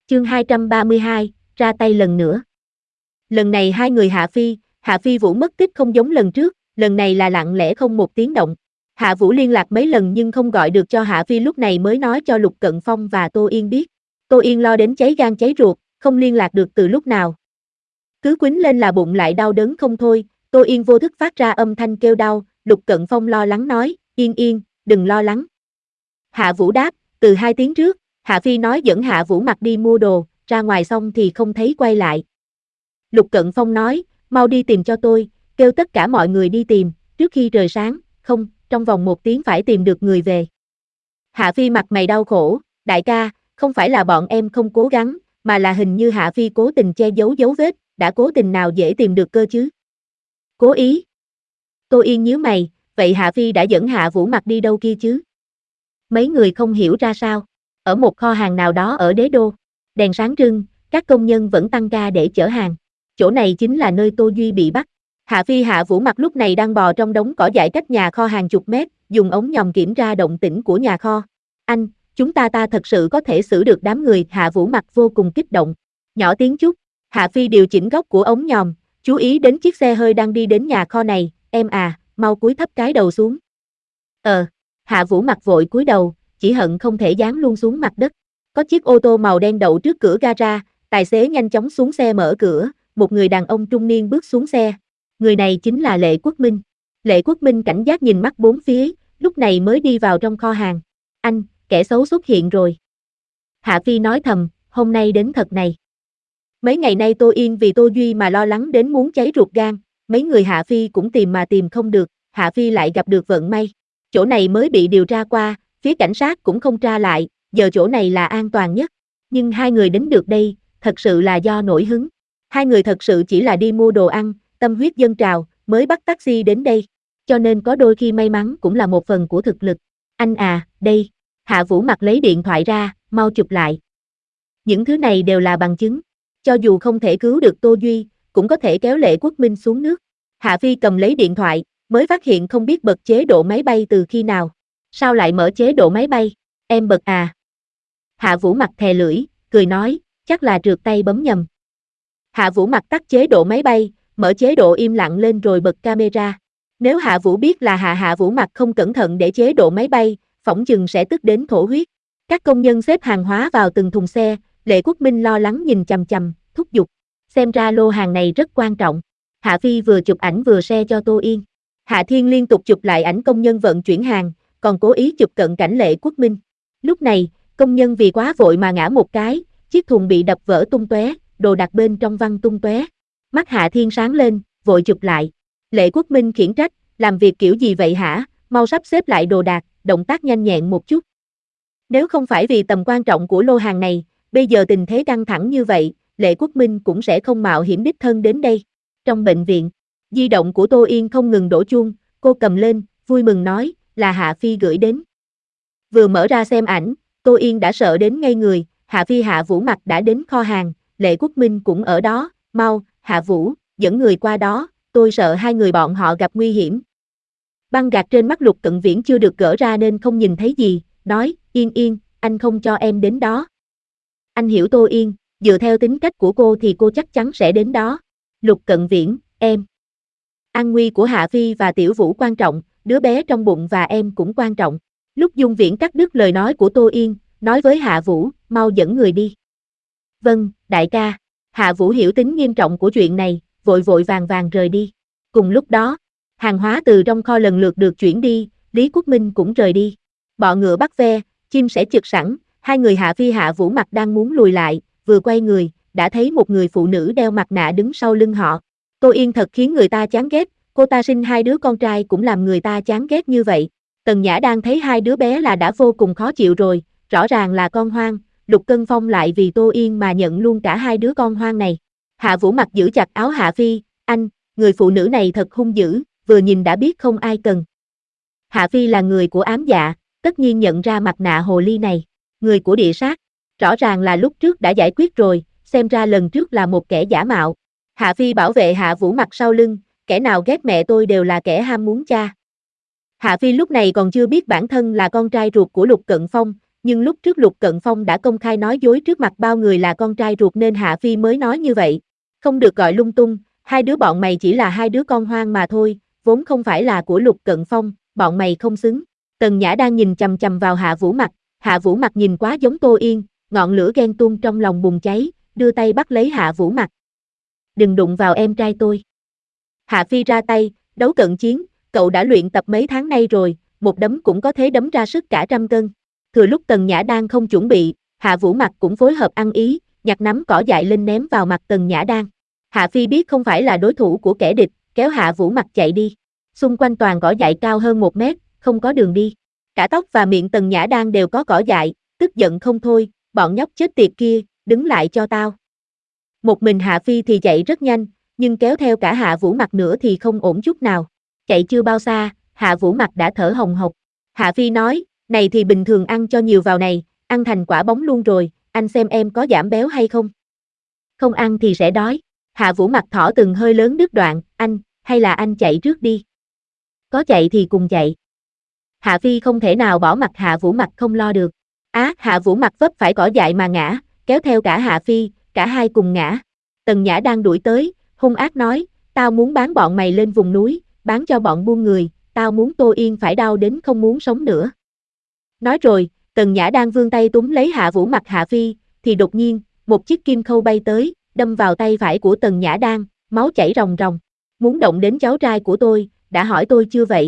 Chương 232, ra tay lần nữa. Lần này hai người Hạ Phi Vũ mất tích không giống lần trước, lần này là lặng lẽ không một tiếng động. Hạ Vũ liên lạc mấy lần nhưng không gọi được cho Hạ Phi, lúc này mới nói cho Lục Cận Phong và Tô Yên biết. Tô Yên lo đến cháy gan cháy ruột, không liên lạc được từ lúc nào. Cứ quýnh lên là bụng lại đau đớn không thôi, Tô Yên vô thức phát ra âm thanh kêu đau, Lục Cận Phong lo lắng nói, Yên, đừng lo lắng. Hạ Vũ đáp, từ 2 tiếng trước, Hạ Phi nói dẫn Hạ Vũ mặc đi mua đồ, ra ngoài xong thì không thấy quay lại. Lục Cận Phong nói, mau đi tìm cho tôi, kêu tất cả mọi người đi tìm, trước khi trời sáng, không, trong vòng 1 tiếng phải tìm được người về. Hạ Phi mặt mày đau khổ, đại ca, không phải là bọn em không cố gắng, mà là hình như Hạ Phi cố tình che giấu dấu vết, đã cố tình nào dễ tìm được cơ chứ? Cố ý. Tô Yên nhíu mày, vậy Hạ Phi đã dẫn Hạ Vũ mặc đi đâu kia chứ? Mấy người không hiểu ra sao, ở một kho hàng nào đó ở Đế Đô, đèn sáng trưng, các công nhân vẫn tăng ca để chở hàng. Chỗ này chính là nơi Tô Duy bị bắt. Hạ Phi Hạ Vũ mặc lúc này đang bò trong đống cỏ dại cách nhà kho hàng chục mét, dùng ống nhòm kiểm tra động tĩnh của nhà kho. Anh, chúng ta thật sự có thể xử được đám người. Hạ Vũ mặc vô cùng kích động. Nhỏ tiếng chút, Hạ Phi điều chỉnh góc của ống nhòm, chú ý đến chiếc xe hơi đang đi đến nhà kho này, em à, mau cúi thấp cái đầu xuống. Hạ Vũ mặc vội cúi đầu, chỉ hận không thể giáng luôn xuống mặt đất. Có chiếc ô tô màu đen đậu trước cửa gara, tài xế nhanh chóng xuống xe mở cửa, một người đàn ông trung niên bước xuống xe. Người này chính là Lệ Quốc Minh. Lệ Quốc Minh cảnh giác nhìn mắt bốn phía, lúc này mới đi vào trong kho hàng. Anh, kẻ xấu xuất hiện rồi. Hạ Phi nói thầm, hôm nay đến thật này. Mấy ngày nay Tô Yên vì Tô Duy mà lo lắng đến muốn cháy ruột gan, mấy người Hạ Phi cũng tìm mà tìm không được, Hạ Phi lại gặp được vận may. Chỗ này mới bị điều tra qua, phía cảnh sát cũng không tra lại, giờ chỗ này là an toàn nhất. Nhưng hai người đến được đây, thật sự là do nổi hứng. Hai người thật sự chỉ là đi mua đồ ăn, tâm huyết dâng trào, mới bắt taxi đến đây. Cho nên có đôi khi may mắn cũng là một phần của thực lực. Anh à, đây. Hạ Vũ mặc lấy điện thoại ra, mau chụp lại. Những thứ này đều là bằng chứng. Cho dù không thể cứu được Tô Duy, cũng có thể kéo Lệ Quốc Minh xuống nước. Hạ Phi cầm lấy điện thoại, mới phát hiện không biết bật chế độ máy bay từ khi nào. Sao lại mở chế độ máy bay? Em bật à? Hạ Vũ mặc thè lưỡi, cười nói, chắc là trượt tay bấm nhầm. Hạ Vũ mặc tắt chế độ máy bay, mở chế độ im lặng lên rồi bật camera. Nếu Hạ Vũ biết là Hạ Vũ mặc không cẩn thận để chế độ máy bay, phỏng chừng sẽ tức đến thổ huyết. Các công nhân xếp hàng hóa vào từng thùng xe, Lệ Quốc Minh lo lắng nhìn chằm chằm, thúc giục. Xem ra lô hàng này rất quan trọng. Hạ Phi vừa chụp ảnh vừa share cho Tô Yên. Hạ Thiên liên tục chụp lại ảnh công nhân vận chuyển hàng, còn cố ý chụp cận cảnh Lệ Quốc Minh. Lúc này, công nhân vì quá vội mà ngã một cái, chiếc thùng bị đập vỡ tung tóe, đồ đạc bên trong văng tung tóe. Mắt Hạ Thiên sáng lên, vội chụp lại. Lệ Quốc Minh khiển trách, làm việc kiểu gì vậy hả, mau sắp xếp lại đồ đạc, động tác nhanh nhẹn một chút. Nếu không phải vì tầm quan trọng của lô hàng này, bây giờ tình thế căng thẳng như vậy, Lệ Quốc Minh cũng sẽ không mạo hiểm đích thân đến đây. Trong bệnh viện, di động của Tô Yên không ngừng đổ chuông, cô cầm lên, vui mừng nói, là Hạ Phi gửi đến. Vừa mở ra xem ảnh, Tô Yên đã sợ đến ngây người, Hạ Phi Hạ Vũ mặc đã đến kho hàng, Lệ Quốc Minh cũng ở đó, mau, Hạ Vũ, dẫn người qua đó, tôi sợ hai người bọn họ gặp nguy hiểm. Băng gạc trên mắt Lục Cận Viễn chưa được gỡ ra nên không nhìn thấy gì, nói, Yên, anh không cho em đến đó. Anh hiểu Tô Yên, dựa theo tính cách của cô thì cô chắc chắn sẽ đến đó. Lục Cận Viễn, em. An nguy của Hạ Phi và Tiểu Vũ quan trọng, đứa bé trong bụng và em cũng quan trọng. Lúc Dung Viễn cắt đứt lời nói của Tô Yên, nói với Hạ Vũ, mau dẫn người đi. Vâng, đại ca. Hạ Vũ hiểu tính nghiêm trọng của chuyện này, vội vàng rời đi. Cùng lúc đó, hàng hóa từ trong kho lần lượt được chuyển đi, Lý Quốc Minh cũng rời đi. Bọ ngựa bắt ve, chim sẻ chực sẵn, hai người Hạ Phi Hạ Vũ mặc đang muốn lùi lại, vừa quay người, đã thấy một người phụ nữ đeo mặt nạ đứng sau lưng họ. Tô Yên thật khiến người ta chán ghét, cô ta sinh hai đứa con trai cũng làm người ta chán ghét như vậy. Tần Nhã đang thấy hai đứa bé là đã vô cùng khó chịu rồi, rõ ràng là con hoang, Lục Cân Phong lại vì Tô Yên mà nhận luôn cả hai đứa con hoang này. Hạ Vũ mặc giữ chặt áo Hạ Phi, anh, người phụ nữ này thật hung dữ, vừa nhìn đã biết không ai cần. Hạ Phi là người của ám dạ, tất nhiên nhận ra mặt nạ hồ ly này, người của địa sát, rõ ràng là lúc trước đã giải quyết rồi, xem ra lần trước là một kẻ giả mạo. Hạ Phi bảo vệ Hạ Vũ mặc sau lưng, kẻ nào ghét mẹ tôi đều là kẻ ham muốn cha. Hạ Phi lúc này còn chưa biết bản thân là con trai ruột của Lục Cận Phong, nhưng lúc trước Lục Cận Phong đã công khai nói dối trước mặt bao người là con trai ruột nên Hạ Phi mới nói như vậy. Không được gọi lung tung, hai đứa bọn mày chỉ là hai đứa con hoang mà thôi, vốn không phải là của Lục Cận Phong, bọn mày không xứng. Tần Nhã đang nhìn chằm chằm vào Hạ Vũ Mặc, Hạ Vũ Mặc nhìn quá giống Tô Yên, ngọn lửa ghen tuông trong lòng bùng cháy, đưa tay bắt lấy Hạ Vũ Mặc. Đừng đụng vào em trai tôi. Hạ Phi ra tay, đấu cận chiến, cậu đã luyện tập mấy tháng nay rồi, một đấm cũng có thể đấm ra sức cả 100 cân. Thừa lúc Tần Nhã đang không chuẩn bị, Hạ Vũ Mặc cũng phối hợp ăn ý, nhặt nắm cỏ dại lên ném vào mặt Tần Nhã Đang. Hạ Phi biết không phải là đối thủ của kẻ địch, kéo Hạ Vũ Mặc chạy đi. Xung quanh toàn cỏ dại cao hơn 1 mét, không có đường đi. Cả tóc và miệng Tần Nhã Đang đều có cỏ dại, tức giận không thôi, bọn nhóc chết tiệt kia, đứng lại cho tao. Một mình Hạ Phi thì chạy rất nhanh, nhưng kéo theo cả Hạ Vũ Mặc nữa thì không ổn chút nào. Chạy chưa bao xa, Hạ Vũ Mặc đã thở hồng hộc. Hạ Phi nói, này thì bình thường ăn cho nhiều vào này, ăn thành quả bóng luôn rồi, anh xem em có giảm béo hay không? Không ăn thì sẽ đói. Hạ Vũ Mặc thỏ từng hơi lớn đứt đoạn, anh, hay là anh chạy trước đi. Có chạy thì cùng chạy. Hạ Phi không thể nào bỏ mặc Hạ Vũ Mặc không lo được. Hạ Vũ Mặc vấp phải cỏ dại mà ngã, kéo theo cả Hạ Phi, cả hai cùng ngã. Tần Nhã đang đuổi tới, hung ác nói, tao muốn bán bọn mày lên vùng núi, bán cho bọn buôn người, tao muốn Tô Yên phải đau đến không muốn sống nữa. Nói rồi, Tần Nhã đang vươn tay túm lấy Hạ Vũ Mặc Hạ Phi, thì đột nhiên, một chiếc kim khâu bay tới, đâm vào tay phải của Tần Nhã Đang, máu chảy ròng ròng. Muốn động đến cháu trai của tôi, đã hỏi tôi chưa vậy?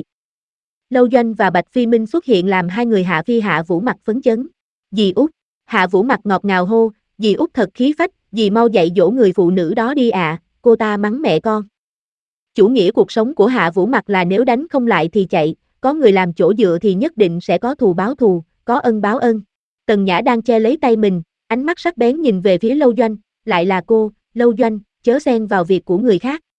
Lâu Doanh và Bạch Phi Minh xuất hiện làm hai người Hạ Phi Hạ Vũ Mặc phấn chấn. Dì Út, Hạ Vũ Mặc ngọt ngào hô, dì Út thật khí phách, dì mau dạy dỗ người phụ nữ đó đi ạ, cô ta mắng mẹ con. Chủ nghĩa cuộc sống của Hạ Vũ Mặc là nếu đánh không lại thì chạy, có người làm chỗ dựa thì nhất định sẽ có thù báo thù, có ân báo ân. Tần Nhã đang che lấy tay mình, ánh mắt sắc bén nhìn về phía Lâu Doanh, lại là cô, Lâu Doanh, chớ xen vào việc của người khác.